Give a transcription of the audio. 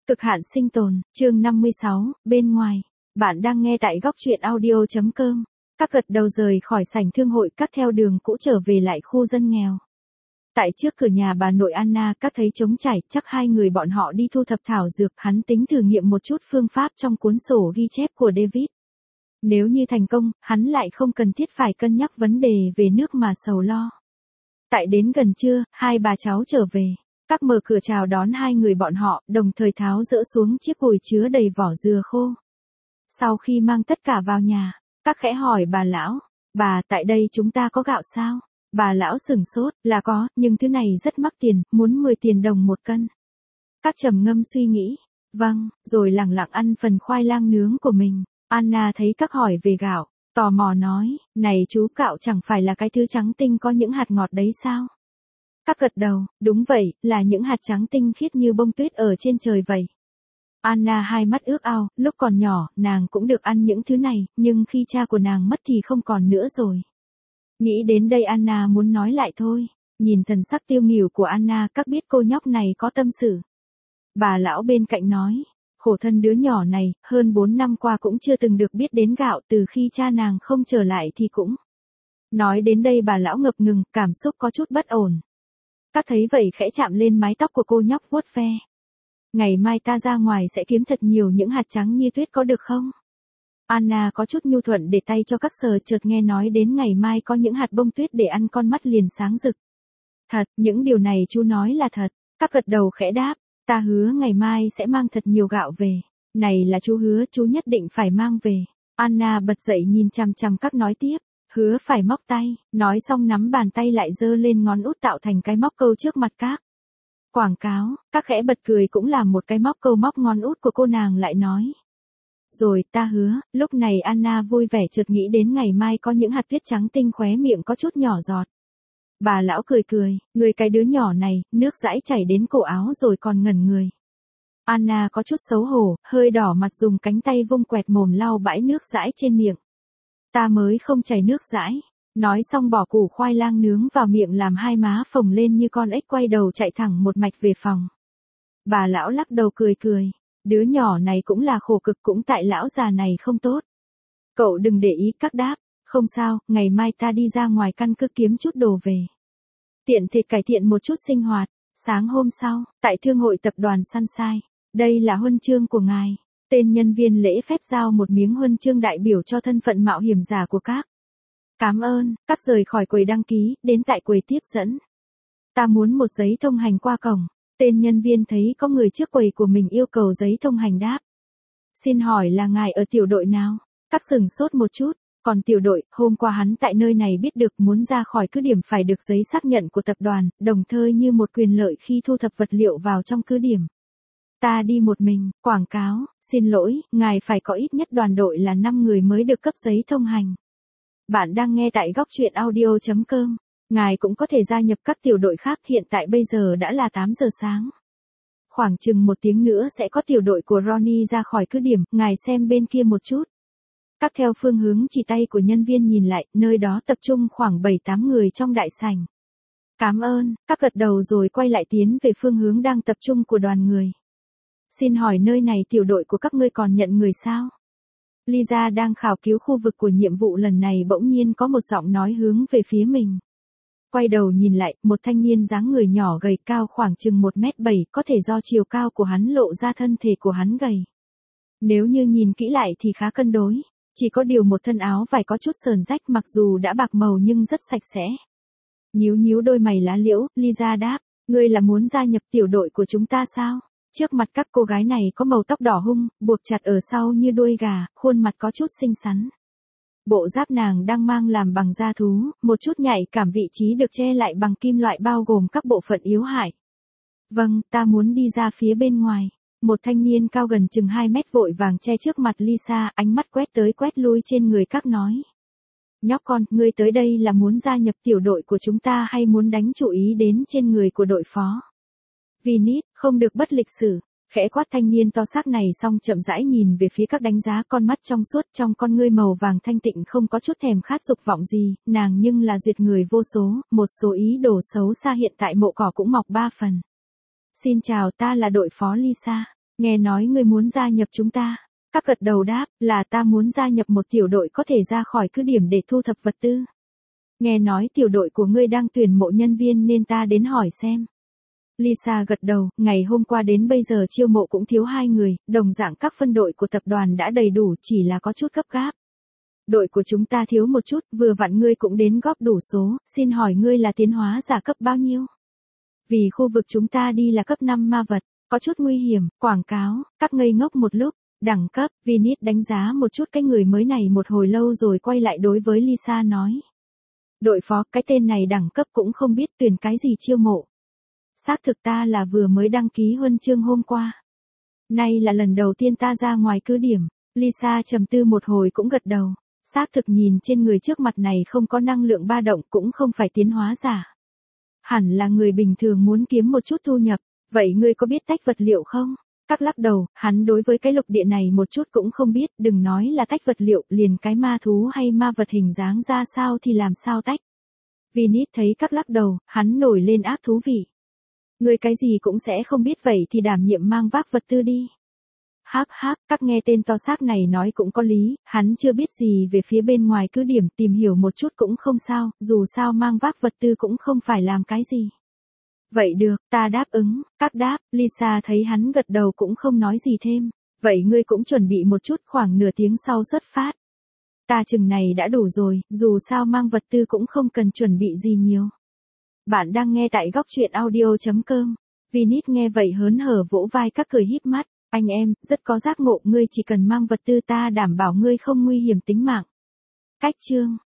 Cực hạn sinh tồn, chương 56, bên ngoài. Bạn đang nghe tại góc truyện audio.com. Các gật đầu rời khỏi sảnh thương hội, các theo đường cũ trở về lại khu dân nghèo. Tại trước cửa nhà bà nội Anna, các thấy trống trải, chắc hai người bọn họ đi thu thập thảo dược, hắn tính thử nghiệm một chút phương pháp trong cuốn sổ ghi chép của David. Nếu như thành công, hắn lại không cần thiết phải cân nhắc vấn đề về nước mà sầu lo. Tại đến gần trưa, hai bà cháu trở về. Các mở cửa chào đón hai người bọn họ, đồng thời tháo dỡ xuống chiếc gùi chứa đầy vỏ dừa khô. Sau khi mang tất cả vào nhà, các khẽ hỏi bà lão, bà, tại đây chúng ta có gạo sao? Bà lão sửng sốt, là có, nhưng thứ này rất mắc tiền, muốn 10 tiền đồng một cân. Các trầm ngâm suy nghĩ, vâng, rồi lẳng lặng ăn phần khoai lang nướng của mình. Anna thấy các hỏi về gạo, tò mò nói, này chú, gạo chẳng phải là cái thứ trắng tinh có những hạt ngọt đấy sao? Các gật đầu, đúng vậy, là những hạt trắng tinh khiết như bông tuyết ở trên trời vậy. Anna hai mắt ước ao, lúc còn nhỏ, nàng cũng được ăn những thứ này, nhưng khi cha của nàng mất thì không còn nữa rồi. Nghĩ đến đây Anna muốn nói lại thôi, nhìn thần sắc tiêu nghỉu của Anna, các biết cô nhóc này có tâm sự. Bà lão bên cạnh nói, khổ thân đứa nhỏ này, hơn 4 năm qua cũng chưa từng được biết đến gạo, từ khi cha nàng không trở lại thì cũng. Nói đến đây bà lão ngập ngừng, cảm xúc có chút bất ổn. Các thấy vậy khẽ chạm lên mái tóc của cô nhóc vuốt ve. Ngày mai ta ra ngoài sẽ kiếm thật nhiều những hạt trắng như tuyết có được không? Anna có chút nhu thuận để tay cho các sờ, chợt nghe nói đến ngày mai có những hạt bông tuyết để ăn, con mắt liền sáng rực. Thật, những điều này chú nói là thật. Các gật đầu khẽ đáp, ta hứa ngày mai sẽ mang thật nhiều gạo về. Này là chú hứa, chú nhất định phải mang về. Anna bật dậy nhìn chằm chằm các nói tiếp. Hứa phải móc tay, nói xong nắm bàn tay lại giơ lên ngón út tạo thành cái móc câu trước mặt các. Quảng cáo, các khẽ bật cười cũng làm một cái móc câu móc ngón út của cô, nàng lại nói. Rồi, ta hứa, lúc này Anna vui vẻ chợt nghĩ đến ngày mai có những hạt tuyết trắng tinh, khóe miệng có chút nhỏ giọt. Bà lão cười cười, người cái đứa nhỏ này, nước dãi chảy đến cổ áo rồi còn ngẩn người. Anna có chút xấu hổ, hơi đỏ mặt dùng cánh tay vung quẹt mồm lau bãi nước dãi trên miệng. Ta mới không chảy nước dãi. Nói xong bỏ củ khoai lang nướng vào miệng làm hai má phồng lên như con ếch, quay đầu chạy thẳng một mạch về phòng. Bà lão lắc đầu cười cười. Đứa nhỏ này cũng là khổ cực, cũng tại lão già này không tốt. Cậu đừng để ý, các đáp. Không sao, ngày mai ta đi ra ngoài căn cứ kiếm chút đồ về. Tiện thể cải thiện một chút sinh hoạt. Sáng hôm sau, tại thương hội tập đoàn Sunshine. Đây là huân chương của ngài. Tên nhân viên lễ phép giao một miếng huân chương đại biểu cho thân phận mạo hiểm giả của các. Cảm ơn, các rời khỏi quầy đăng ký, đến tại quầy tiếp dẫn. Ta muốn một giấy thông hành qua cổng. Tên nhân viên thấy có người trước quầy của mình yêu cầu giấy thông hành đáp. Xin hỏi là ngài ở tiểu đội nào? Các sửng sốt một chút, còn tiểu đội, hôm qua hắn tại nơi này biết được muốn ra khỏi cứ điểm phải được giấy xác nhận của tập đoàn, đồng thời như một quyền lợi khi thu thập vật liệu vào trong cứ điểm. Ta đi một mình, quảng cáo, xin lỗi, ngài phải có ít nhất đoàn đội là 5 người mới được cấp giấy thông hành. Bạn đang nghe tại góc truyện audio.com. Ngài cũng có thể gia nhập các tiểu đội khác, hiện tại bây giờ đã là 8 giờ sáng. Khoảng chừng 1 tiếng nữa sẽ có tiểu đội của Ronnie ra khỏi cứ điểm, ngài xem bên kia một chút. Các theo phương hướng chỉ tay của nhân viên nhìn lại, nơi đó tập trung khoảng 7-8 người trong đại sảnh. Cảm ơn, các gật đầu rồi quay lại tiến về phương hướng đang tập trung của đoàn người. Xin hỏi nơi này tiểu đội của các ngươi còn nhận người sao? Lisa đang khảo cứu khu vực của nhiệm vụ lần này, bỗng nhiên có một giọng nói hướng về phía mình. Quay đầu nhìn lại, một thanh niên dáng người nhỏ gầy, cao khoảng chừng 1m7, có thể do chiều cao của hắn lộ ra thân thể của hắn gầy. Nếu như nhìn kỹ lại thì khá cân đối, chỉ có điều một thân áo vải có chút sờn rách, mặc dù đã bạc màu nhưng rất sạch sẽ. Nhíu nhíu đôi mày lá liễu, Lisa đáp, ngươi là muốn gia nhập tiểu đội của chúng ta sao? Trước mặt các cô gái này có màu tóc đỏ hung, buộc chặt ở sau như đuôi gà, khuôn mặt có chút xinh xắn. Bộ giáp nàng đang mang làm bằng da thú, một chút nhạy cảm, vị trí được che lại bằng kim loại bao gồm các bộ phận yếu hại. Vâng, ta muốn đi ra phía bên ngoài. Một thanh niên cao gần chừng 2 mét vội vàng che trước mặt Lisa, ánh mắt quét tới quét lui trên người các nói. Nhóc con, ngươi tới đây là muốn gia nhập tiểu đội của chúng ta hay muốn đánh chú ý đến trên người của đội phó? Vinit, không được bất lịch sử. Khẽ quát thanh niên to xác này xong chậm rãi nhìn về phía các đánh giá, con mắt trong suốt, trong con ngươi màu vàng thanh tịnh không có chút thèm khát dục vọng gì, nàng nhưng là duyệt người vô số, một số ý đồ xấu xa hiện tại mộ cỏ cũng mọc 3 phần. Xin chào, ta là đội phó Lisa. Nghe nói ngươi muốn gia nhập chúng ta. Các gật đầu đáp, là ta muốn gia nhập một tiểu đội có thể ra khỏi cứ điểm để thu thập vật tư. Nghe nói tiểu đội của ngươi đang tuyển mộ nhân viên nên ta đến hỏi xem. Lisa gật đầu, ngày hôm qua đến bây giờ chiêu mộ cũng thiếu 2 người, đồng dạng các phân đội của tập đoàn đã đầy đủ, chỉ là có chút gấp gáp. Đội của chúng ta thiếu một chút, vừa vặn ngươi cũng đến góp đủ số, xin hỏi ngươi là tiến hóa giả cấp bao nhiêu? Vì khu vực chúng ta đi là cấp 5 ma vật, có chút nguy hiểm, quảng cáo, các ngây ngốc một lúc, đẳng cấp, Vinit đánh giá một chút cái người mới này một hồi lâu rồi quay lại đối với Lisa nói. Đội phó, cái tên này đẳng cấp cũng không biết tuyển cái gì chiêu mộ. Xác thực ta là vừa mới đăng ký huân chương hôm qua. Nay là lần đầu tiên ta ra ngoài cứ điểm, Lisa trầm tư một hồi cũng gật đầu. Xác thực nhìn trên người trước mặt này không có năng lượng ba động cũng không phải tiến hóa giả. Hẳn là người bình thường muốn kiếm một chút thu nhập, vậy ngươi có biết tách vật liệu không? Các lắc đầu, hắn đối với cái lục địa này một chút cũng không biết, đừng nói là tách vật liệu, liền cái ma thú hay ma vật hình dáng ra sao thì làm sao tách. Vinit thấy các lắc đầu, hắn nổi lên ác thú vị. Ngươi cái gì cũng sẽ không biết vậy thì đảm nhiệm mang vác vật tư đi. Hắc hắc, các nghe tên to xác này nói cũng có lý, hắn chưa biết gì về phía bên ngoài cứ điểm tìm hiểu một chút cũng không sao, dù sao mang vác vật tư cũng không phải làm cái gì. Vậy được, ta đáp ứng, các đáp, Lisa thấy hắn gật đầu cũng không nói gì thêm. Vậy ngươi cũng chuẩn bị một chút khoảng nửa tiếng sau xuất phát. Ta chừng này đã đủ rồi, dù sao mang vật tư cũng không cần chuẩn bị gì nhiều. Bạn đang nghe tại góc truyện audio.com. Vinit nghe vậy hớn hở vỗ vai các cười híp mắt. Anh em, rất có giác ngộ, ngươi chỉ cần mang vật tư ta đảm bảo ngươi không nguy hiểm tính mạng. Cách chương